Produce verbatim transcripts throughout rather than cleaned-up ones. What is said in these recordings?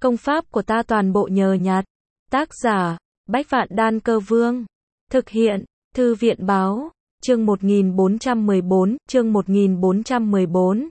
Công pháp của ta toàn bộ nhờ nhặt. Tác giả, Bách Vạn Đan Cơ Vương. Thực hiện, Thư viện báo, chương một nghìn bốn trăm mười bốn, chương một nghìn bốn trăm mười bốn.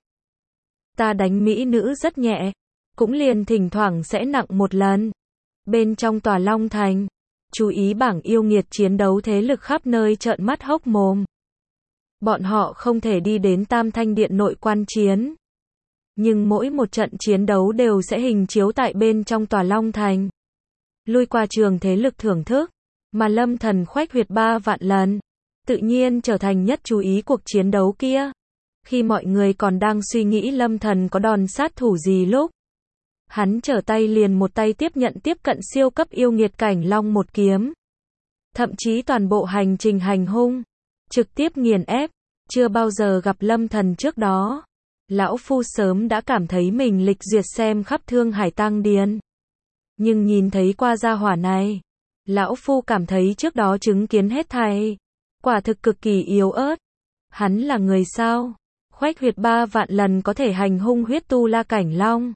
Ta đánh mỹ nữ rất nhẹ, cũng liền thỉnh thoảng sẽ nặng một lần. Bên trong tòa Long Thành, chú ý bảng yêu nghiệt chiến đấu thế lực khắp nơi trợn mắt hốc mồm. Bọn họ không thể đi đến Tam Thanh Điện nội quan chiến. Nhưng mỗi một trận chiến đấu đều sẽ hình chiếu tại bên trong tòa Long Thành. Lui qua trường thế lực thưởng thức, mà Lâm Thần khoách huyệt ba vạn lần, tự nhiên trở thành nhất chú ý cuộc chiến đấu kia. Khi mọi người còn đang suy nghĩ Lâm Thần có đòn sát thủ gì lúc, hắn trở tay liền một tay tiếp nhận tiếp cận siêu cấp yêu nghiệt cảnh long một kiếm. Thậm chí toàn bộ hành trình hành hung, trực tiếp nghiền ép, chưa bao giờ gặp Lâm Thần trước đó. Lão Phu sớm đã cảm thấy mình lịch duyệt xem khắp Thương Hải Tăng Điền. Nhưng nhìn thấy qua gia hỏa này, Lão Phu cảm thấy trước đó chứng kiến hết thảy, quả thực cực kỳ yếu ớt. Hắn là người sao? Khoách huyệt ba vạn lần có thể hành hung huyết tu la cảnh long.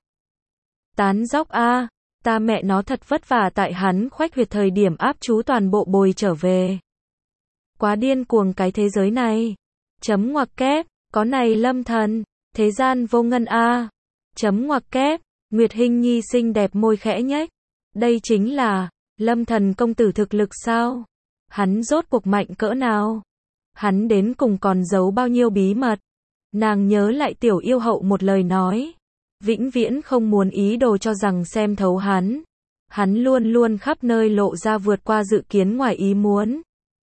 Tán dóc a, ta mẹ nó thật vất vả tại hắn khoách huyệt thời điểm áp chú toàn bộ bồi trở về. Quá điên cuồng cái thế giới này. Chấm ngoặc kép, có này Lâm Thần, thế gian vô ngân a. Chấm ngoặc kép, Nguyệt Hinh Nhi xinh đẹp môi khẽ nhếch. Đây chính là Lâm Thần công tử thực lực sao? Hắn rốt cuộc mạnh cỡ nào? Hắn đến cùng còn giấu bao nhiêu bí mật? Nàng nhớ lại tiểu yêu hậu một lời nói, vĩnh viễn không muốn ý đồ cho rằng xem thấu hắn. Hắn luôn luôn khắp nơi lộ ra vượt qua dự kiến ngoài ý muốn.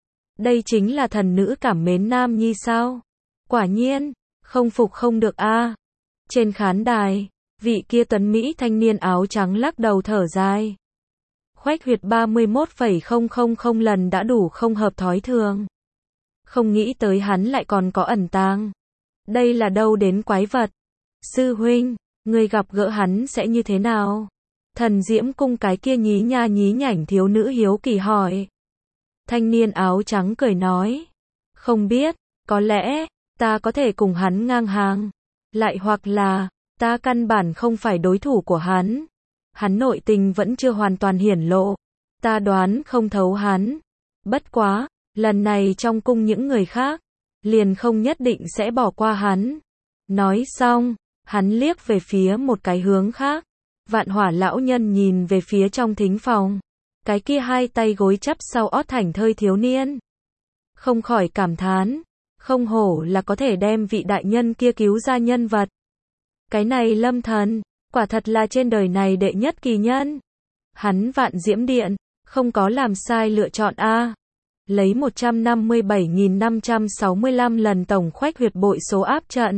Đây chính là thần nữ cảm mến nam nhi sao? Quả nhiên, không phục không được a. Trên khán đài, vị kia tuấn mỹ thanh niên áo trắng lắc đầu thở dài. Khoách huyệt ba mươi mốt phẩy không không không lần đã đủ không hợp thói thường. Không nghĩ tới hắn lại còn có ẩn tàng. Đây là đâu đến quái vật? Sư huynh, người gặp gỡ hắn sẽ như thế nào? Thần Diễm cung cái kia nhí nha nhí nhảnh thiếu nữ hiếu kỳ hỏi. Thanh niên áo trắng cười nói. Không biết, có lẽ, ta có thể cùng hắn ngang hàng. Lại hoặc là, ta căn bản không phải đối thủ của hắn. Hắn nội tình vẫn chưa hoàn toàn hiển lộ. Ta đoán không thấu hắn. Bất quá, lần này trong cung những người khác, liền không nhất định sẽ bỏ qua hắn. Nói xong, hắn liếc về phía một cái hướng khác. Vạn Hỏa lão nhân nhìn về phía trong thính phòng. Cái kia hai tay gối chắp sau ót thảnh thơi thiếu niên. Không khỏi cảm thán. Không hổ là có thể đem vị đại nhân kia cứu ra nhân vật. Cái này Lâm Thần, quả thật là trên đời này đệ nhất kỳ nhân. Hắn Vạn Diễm Điện, không có làm sai lựa chọn a. Lấy một trăm năm mươi bảy nghìn năm trăm sáu mươi lăm lần tổng khoách huyệt bội số áp trận.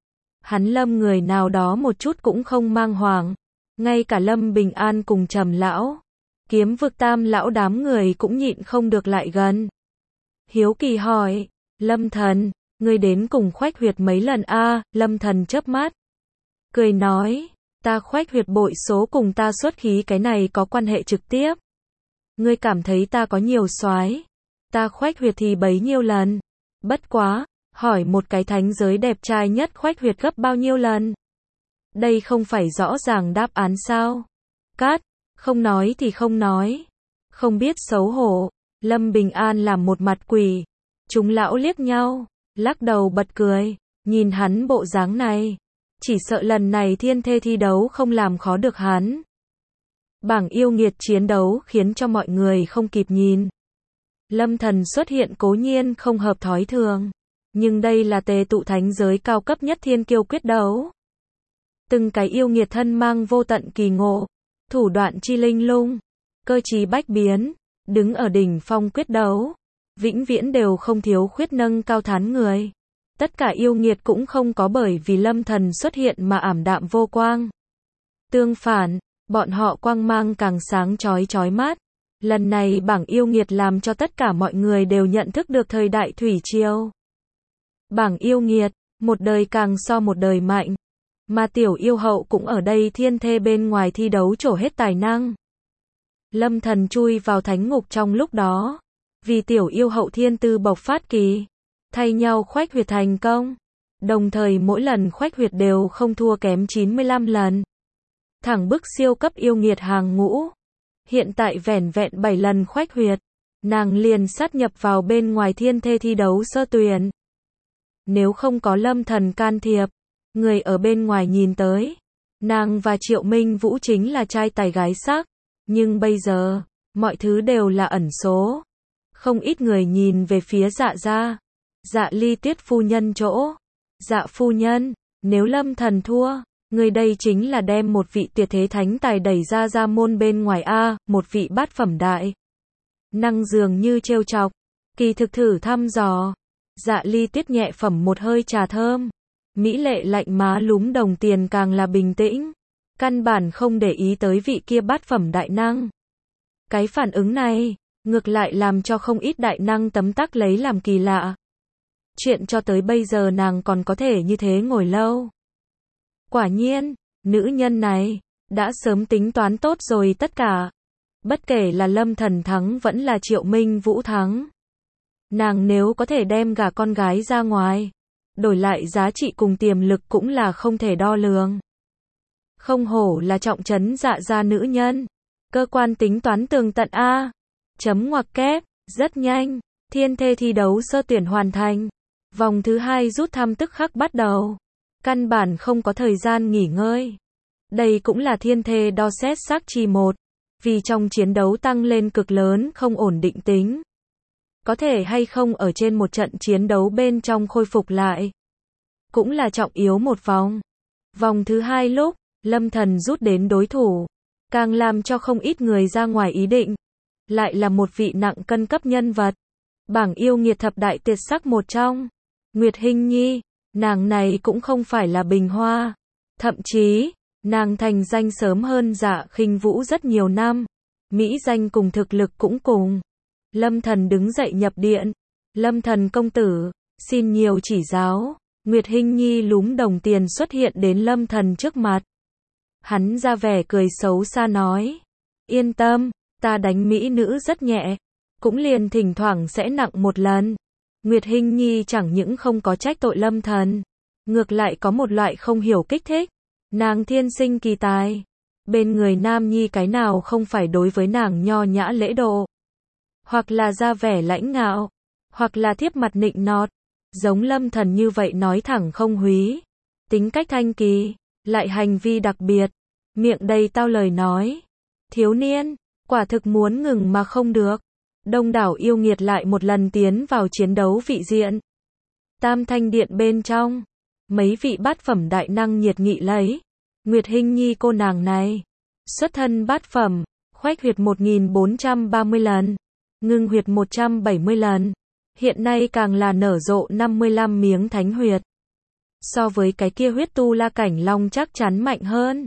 Hắn Lâm người nào đó một chút cũng không mang hoàng. Ngay cả Lâm Bình An cùng Trầm lão, Kiếm Vực Tam lão đám người cũng nhịn không được lại gần. Hiếu kỳ hỏi, Lâm Thần, ngươi đến cùng khoách huyệt mấy lần a? Lâm Thần chớp mắt, cười nói, ta khoách huyệt bội số cùng ta xuất khí cái này có quan hệ trực tiếp. Ngươi cảm thấy ta có nhiều soái, ta khoách huyệt thì bấy nhiêu lần. Bất quá, hỏi một cái thánh giới đẹp trai nhất khoách huyệt gấp bao nhiêu lần? Đây không phải rõ ràng đáp án sao? Cát, không nói thì không nói. Không biết xấu hổ. Lâm Bình An làm một mặt quỷ. Chúng lão liếc nhau, lắc đầu bật cười. Nhìn hắn bộ dáng này, chỉ sợ lần này thiên thê thi đấu không làm khó được hắn. Bảng yêu nghiệt chiến đấu khiến cho mọi người không kịp nhìn. Lâm Thần xuất hiện cố nhiên không hợp thói thường, nhưng đây là tề tụ thánh giới cao cấp nhất thiên kiêu quyết đấu. Từng cái yêu nghiệt thân mang vô tận kỳ ngộ, thủ đoạn chi linh lung, cơ trí bách biến, đứng ở đỉnh phong quyết đấu, vĩnh viễn đều không thiếu khuyết nâng cao thán người. Tất cả yêu nghiệt cũng không có bởi vì Lâm Thần xuất hiện mà ảm đạm vô quang. Tương phản, bọn họ quang mang càng sáng chói chói mắt. Lần này bảng yêu nghiệt làm cho tất cả mọi người đều nhận thức được thời đại thủy triều. Bảng yêu nghiệt, một đời càng so một đời mạnh. Mà tiểu yêu hậu cũng ở đây thiên thê bên ngoài thi đấu trổ hết tài năng. Lâm Thần chui vào thánh ngục trong lúc đó. Vì tiểu yêu hậu thiên tư bộc phát kỳ, thay nhau khoách huyệt thành công. Đồng thời mỗi lần khoách huyệt đều không thua kém chín mươi lăm lần. thẳng bức siêu cấp yêu nghiệt hàng ngũ. Hiện tại vẻn vẹn bảy lần khoách huyệt, nàng liền sát nhập vào bên ngoài thiên thê thi đấu sơ tuyển. Nếu không có Lâm Thần can thiệp, người ở bên ngoài nhìn tới, nàng và Triệu Minh Vũ chính là trai tài gái sắc, nhưng bây giờ, mọi thứ đều là ẩn số. Không ít người nhìn về phía Dạ gia. Dạ Ly Tuyết phu nhân chỗ. Dạ phu nhân, nếu Lâm Thần thua, người đây chính là đem một vị tuyệt thế thánh tài đẩy ra ra môn bên ngoài a, một vị bát phẩm đại năng dường như trêu chọc, kỳ thực thử thăm dò. Dạ Ly Tuyết nhẹ phẩm một hơi trà thơm, mỹ lệ lạnh má lúm đồng tiền càng là bình tĩnh, căn bản không để ý tới vị kia bát phẩm đại năng. Cái phản ứng này, ngược lại làm cho không ít đại năng tấm tắc lấy làm kỳ lạ. Chuyện cho tới bây giờ nàng còn có thể như thế ngồi lâu. Quả nhiên, nữ nhân này, đã sớm tính toán tốt rồi tất cả. Bất kể là Lâm Thần thắng vẫn là Triệu Minh Vũ thắng. Nàng nếu có thể đem gả con gái ra ngoài, đổi lại giá trị cùng tiềm lực cũng là không thể đo lường. Không hổ là trọng trấn Dạ gia nữ nhân. Cơ quan tính toán tường tận a. Chấm ngoặc kép, rất nhanh, thiên thê thi đấu sơ tuyển hoàn thành. Vòng thứ hai rút thăm tức khắc bắt đầu. Căn bản không có thời gian nghỉ ngơi. Đây cũng là thiên thê đo xét xác chi một. Vì trong chiến đấu tăng lên cực lớn không ổn định tính. Có thể hay không ở trên một trận chiến đấu bên trong khôi phục lại. Cũng là trọng yếu một vòng. Vòng thứ hai lúc, Lâm Thần rút đến đối thủ. Càng làm cho không ít người ra ngoài ý định. Lại là một vị nặng cân cấp nhân vật. Bảng yêu nghiệt thập đại tuyệt sắc một trong. Nguyệt Hinh Nhi, nàng này cũng không phải là bình hoa. Thậm chí, nàng thành danh sớm hơn Dạ Khinh Vũ rất nhiều năm. Mỹ danh cùng thực lực cũng cùng. Lâm Thần đứng dậy nhập điện. Lâm Thần công tử, xin nhiều chỉ giáo. Nguyệt Hinh Nhi lúm đồng tiền xuất hiện đến Lâm Thần trước mặt. Hắn ra vẻ cười xấu xa nói. Yên tâm, ta đánh mỹ nữ rất nhẹ. Cũng liền thỉnh thoảng sẽ nặng một lần. Nguyệt Hinh Nhi chẳng những không có trách tội Lâm Thần. Ngược lại có một loại không hiểu kích thích. Nàng thiên sinh kỳ tài. Bên người nam nhi cái nào không phải đối với nàng nho nhã lễ độ. Hoặc là ra vẻ lãnh ngạo. Hoặc là thiếp mặt nịnh nọt. Giống Lâm Thần như vậy nói thẳng không húy. Tính cách thanh kỳ. Lại hành vi đặc biệt. Miệng đầy tao lời nói. Thiếu niên, quả thực muốn ngừng mà không được. Đông đảo yêu nghiệt lại một lần tiến vào chiến đấu vị diện. Tam Thanh Điện bên trong. Mấy vị bát phẩm đại năng nhiệt nghị lấy. Nguyệt Hinh Nhi cô nàng này. Xuất thân bát phẩm. Khoách huyệt một nghìn bốn trăm ba mươi lần. Ngưng huyệt một trăm bảy mươi lần. Hiện nay càng là nở rộ năm mươi lăm miếng thánh huyệt. So với cái kia huyết tu la cảnh long chắc chắn mạnh hơn.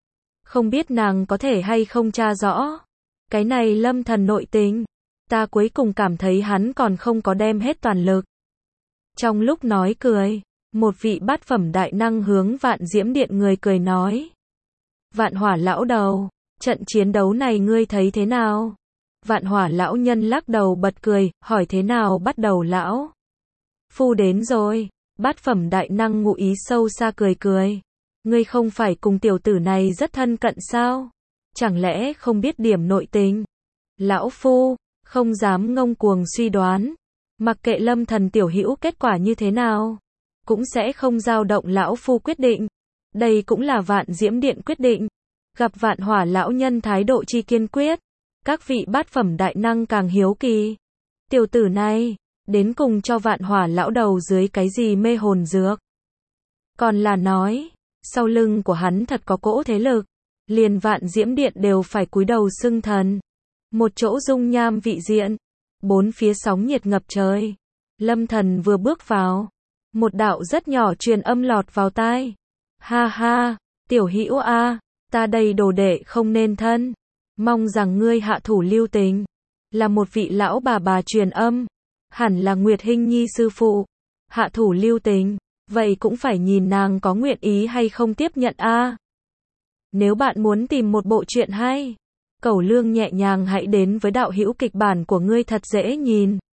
Không biết nàng có thể hay không tra rõ. Cái này Lâm Thần nội tình. Ta cuối cùng cảm thấy hắn còn không có đem hết toàn lực. Trong lúc nói cười, một vị bát phẩm đại năng hướng Vạn Diễm Điện người cười nói. Vạn Hỏa lão đầu, trận chiến đấu này ngươi thấy thế nào? Vạn Hỏa lão nhân lắc đầu bật cười, hỏi thế nào bắt đầu lão? Phu đến rồi, bát phẩm đại năng ngụ ý sâu xa cười cười. Ngươi không phải cùng tiểu tử này rất thân cận sao? Chẳng lẽ không biết điểm nội tình? Lão phu, không dám ngông cuồng suy đoán. Mặc kệ Lâm Thần tiểu hữu kết quả như thế nào, cũng sẽ không dao động lão phu quyết định. Đây cũng là Vạn Diễm Điện quyết định. Gặp Vạn Hỏa lão nhân thái độ chi kiên quyết. Các vị bát phẩm đại năng càng hiếu kỳ. Tiểu tử này, đến cùng cho Vạn Hỏa lão đầu dưới cái gì mê hồn dược? Còn là nói, sau lưng của hắn thật có cỗ thế lực. Liền Vạn Diễm Điện đều phải cúi đầu xưng thần. Một chỗ dung nham vị diện. Bốn phía sóng nhiệt ngập trời. Lâm Thần vừa bước vào. Một đạo rất nhỏ truyền âm lọt vào tai. Ha ha, tiểu hữu a, ta đây đồ đệ không nên thân. Mong rằng ngươi hạ thủ lưu tình. Là một vị lão bà bà truyền âm. Hẳn là Nguyệt Hinh Nhi sư phụ. Hạ thủ lưu tình. Vậy cũng phải nhìn nàng có nguyện ý hay không tiếp nhận a. Nếu bạn muốn tìm một bộ truyện hay, Cẩu Lương nhẹ nhàng hãy đến với đạo hữu kịch bản của ngươi thật dễ nhìn.